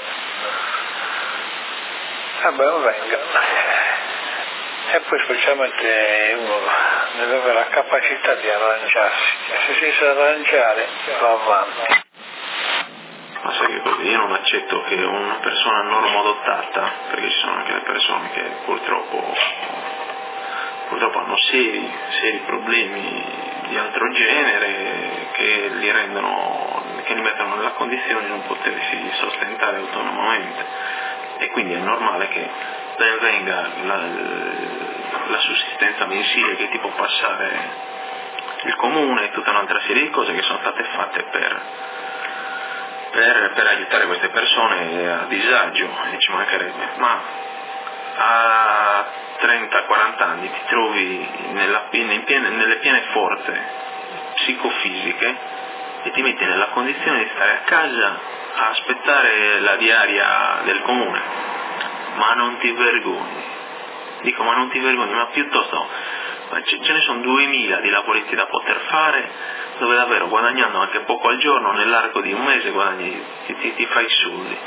vabbè, venga. E poi specialmente uno deve avere la capacità di arrangiarsi, se si sa arrangiare va avanti. Ma sai che così io non accetto che una persona normodotata, perché ci sono anche le persone che purtroppo, purtroppo hanno seri, seri problemi di altro genere che li rendono, che li mettono nella condizione di non potersi sostentare autonomamente e quindi è normale che ben venga la, la sussistenza mensile che ti può passare il comune e tutta un'altra serie di cose che sono state fatte per, per, per aiutare queste persone a disagio, e ci mancherebbe, ma a trenta quaranta anni ti trovi nella, in piene, nelle piene forze psicofisiche e ti metti nella condizione di stare a casa a aspettare la diaria del comune. ma non ti vergogni, dico ma non ti vergogni, ma piuttosto ma ce, ce ne sono duemila di lavoretti da poter fare, dove davvero guadagnando anche poco al giorno, nell'arco di un mese guadagni, ti, ti, ti fai i soldi.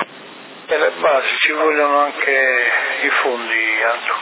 E le basi ci vogliono anche i fondi, Anto.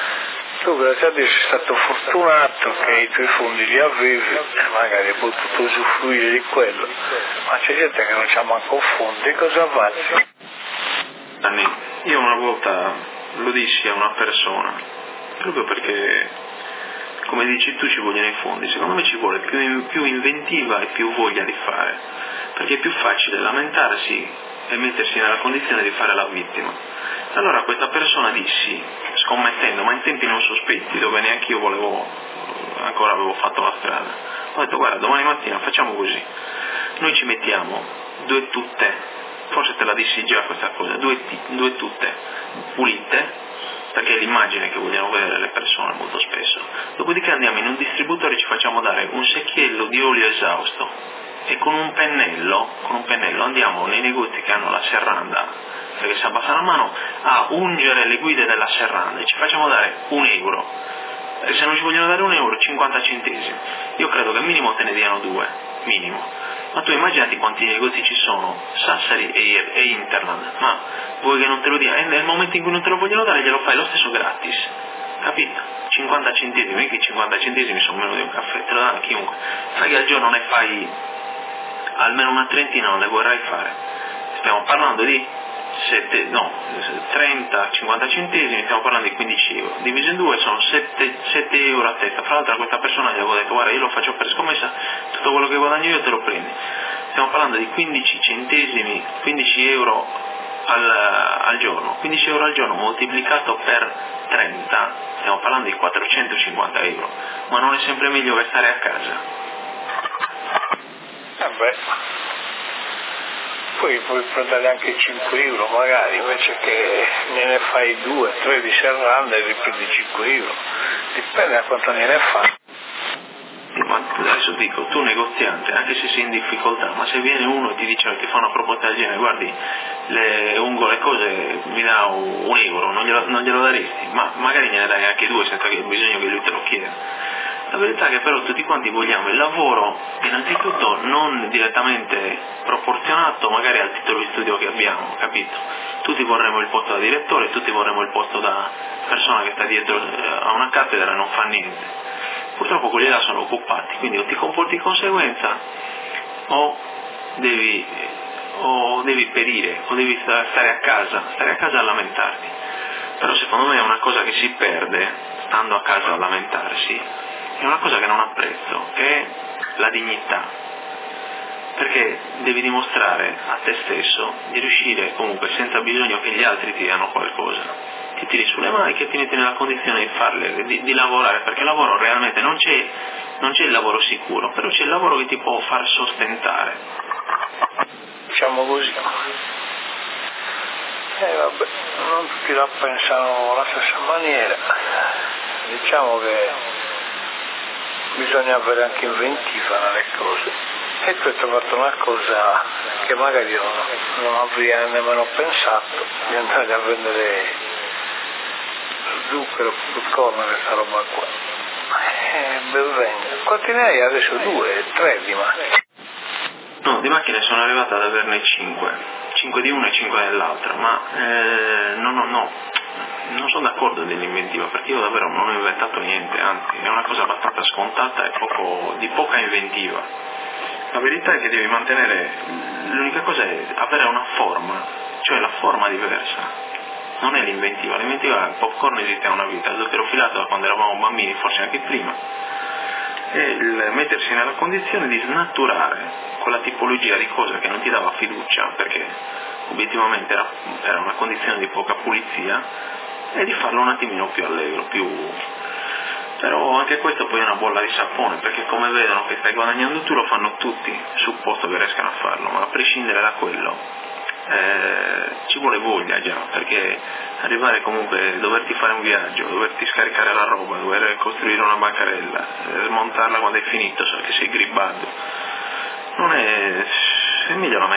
Tu grazie a Dio sei stato fortunato che i tuoi fondi li avevi e magari hai potuto usufruire di quello, ma c'è gente che non c'ha manco fondi, e cosa avanzi? Anni, io una volta lo dissi a una persona, proprio perché, come dici tu, ci vogliono i fondi. Secondo me ci vuole più, in, più inventiva e più voglia di fare, perché è più facile lamentarsi e mettersi nella condizione di fare la vittima. Allora questa persona dissi, scommettendo, ma in tempi non sospetti, dove neanche io volevo, ancora avevo fatto la strada, ho detto guarda, domani mattina facciamo così, noi ci mettiamo due tutte, forse te la dissi già questa cosa, due, due tutte pulite, perché è l'immagine che vogliono vedere le persone molto spesso, dopodiché andiamo in un distributore e ci facciamo dare un secchiello di olio esausto e con un pennello, con un pennello andiamo nei negozi che hanno la serranda, perché si abbassa la mano, a ungere le guide della serranda e ci facciamo dare un euro, e se non ci vogliono dare un euro, cinquanta centesimi, io credo che minimo te ne diano due, minimo, ma tu immaginati quanti negozi ci sono, Sassari e, e Interland, ma vuoi che non te lo dia, e nel momento in cui non te lo vogliono dare glielo fai lo stesso gratis, capito? cinquanta centesimi, che cinquanta centesimi sono meno di un caffè, te lo dà chiunque, sai che al giorno ne fai almeno una trentina, non ne vorrai fare, stiamo parlando di sette, no, trenta cinquanta centesimi, stiamo parlando di quindici euro, diviso in due sono sette, sette euro a testa. Fra l'altro a questa persona gli avevo detto guarda, io lo faccio per scommessa, tutto quello che guadagno io te lo prendi, stiamo parlando di quindici centesimi, quindici euro al, al giorno, quindici euro al giorno moltiplicato per trenta, stiamo parlando di quattrocentocinquanta euro, ma non è sempre meglio che stare a casa? Eh beh, poi puoi prendere anche cinque euro magari, invece che ne ne fai due, tre di serranda e riprendi cinque euro, dipende da quanto ne ne fai. Ma adesso dico, tu negoziante, anche se sei in difficoltà, ma se viene uno e ti dice, ti fa una proposta del genere, guardi, le ungo le cose, mi dà un euro, non glielo, non glielo daresti, ma magari gliene dai anche due senza che bisogno che lui te lo chieda. La verità è che però tutti quanti vogliamo il lavoro, innanzitutto non direttamente proporzionato magari al titolo di studio che abbiamo, capito? Tutti vorremmo il posto da direttore, tutti vorremmo il posto da persona che sta dietro a una cattedra e non fa niente. Purtroppo quelli là sono occupati, quindi o ti comporti di conseguenza o devi, o devi perire, o devi stare a casa, stare a casa a lamentarti. Però secondo me è una cosa che si perde stando a casa a lamentarsi, è una cosa che non apprezzo, che è la dignità, perché devi dimostrare a te stesso di riuscire comunque senza bisogno che gli altri ti diano qualcosa, ti tiri sulle maniche e ti metti nella condizione di farle, di, di lavorare, perché il lavoro realmente non c'è, non c'è il lavoro sicuro, però c'è il lavoro che ti può far sostentare. Diciamo così. Eh vabbè, non tutti la pensano alla stessa maniera, diciamo che bisogna avere anche inventiva nelle cose, e tu hai trovato una cosa che magari io non, non avrei nemmeno pensato, di andare a vendere zucchero, popcorn e questa roba qua. Eh, ben venga. Quanti ne hai adesso? Due, tre di macchine? No, di macchine sono arrivato ad averne cinque, cinque di una e cinque dell'altra, ma eh, no, no, no, non sono d'accordo dell'inventiva, perché io davvero non ho inventato niente, anzi è una cosa abbastanza scontata e poco, di poca inventiva. La verità è che devi mantenere, l'unica cosa è avere una forma, cioè la forma diversa. Non è l'inventiva, l'inventiva, il popcorn esiste da una vita, il zucchero filato da quando eravamo bambini, forse anche prima, è il mettersi nella condizione di snaturare quella tipologia di cosa che non ti dava fiducia, perché obiettivamente era, era una condizione di poca pulizia, e di farlo un attimino più allegro, più... però anche questo poi è una bolla di sapone, perché come vedono che stai guadagnando tu lo fanno tutti, supposto che riescano a farlo, ma a prescindere da quello Eh, ci vuole voglia già, perché arrivare comunque, doverti fare un viaggio, doverti scaricare la roba, dover costruire una bancarella, smontarla quando è finito, so che sei gribbato, non è, è meglio lamentarsi,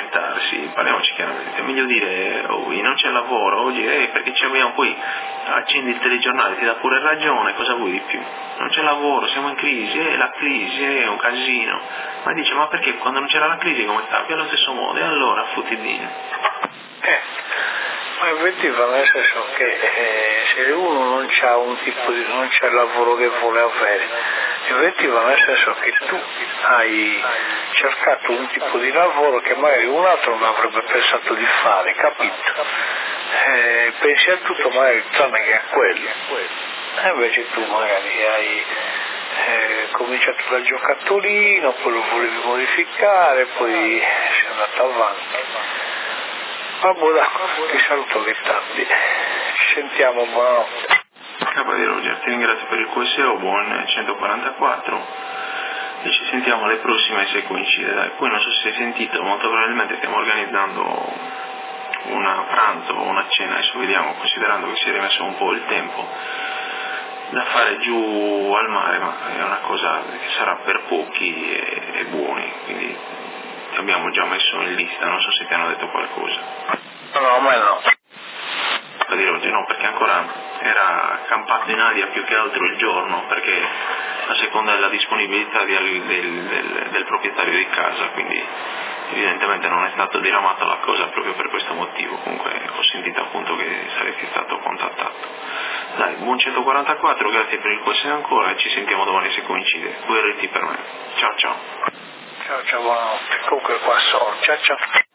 sì, parliamoci chiaramente, è meglio dire oh, non c'è lavoro, oggi eh, perché ci abbiamo, poi accendi il telegiornale, ti dà pure ragione, cosa vuoi di più? Non c'è lavoro, siamo in crisi, eh, la crisi è un casino, ma dice ma perché quando non c'era la crisi come stava? Allo stesso modo, e allora fottidino. Eh, ma effettivamente nel senso che eh, se uno non c'ha un tipo di, non c'ha il lavoro che vuole avere, effettivamente nel senso che tu hai cercato un tipo di lavoro che magari un altro non avrebbe pensato di fare, capito? Eh, pensi a tutto magari tranne che a quello, e invece tu magari hai eh, cominciato dal giocattolino, poi lo volevi modificare, poi sei andato avanti. Vabbè, dai, ti saluto che tardi, ci sentiamo, buonanotte. Cavaliere Roger, ti ringrazio per il Q S O, buon centoquarantaquattro, e ci sentiamo alle prossime se coincide. Dai. Poi non so se hai sentito, molto probabilmente stiamo organizzando una pranzo o una cena, adesso vediamo, considerando che si è rimesso un po' il tempo, da fare giù al mare, ma è una cosa che sarà per pochi e, e buoni, quindi ti abbiamo già messo in lista, non so se ti hanno detto qualcosa. No, a me no. Per dire oggi no, perché ancora era campato in aria più che altro il giorno, perché a seconda della disponibilità di, del, del, del proprietario di casa, quindi evidentemente non è stato diramata la cosa proprio per questo motivo. Comunque ho sentito appunto che saresti stato contattato. Dai, buon centoquarantaquattro, grazie per il Q S ancora e ci sentiamo domani se coincide. Q R T per me. Ciao ciao. Ciao ciao, buonanotte. Comunque qua sono. Ciao ciao.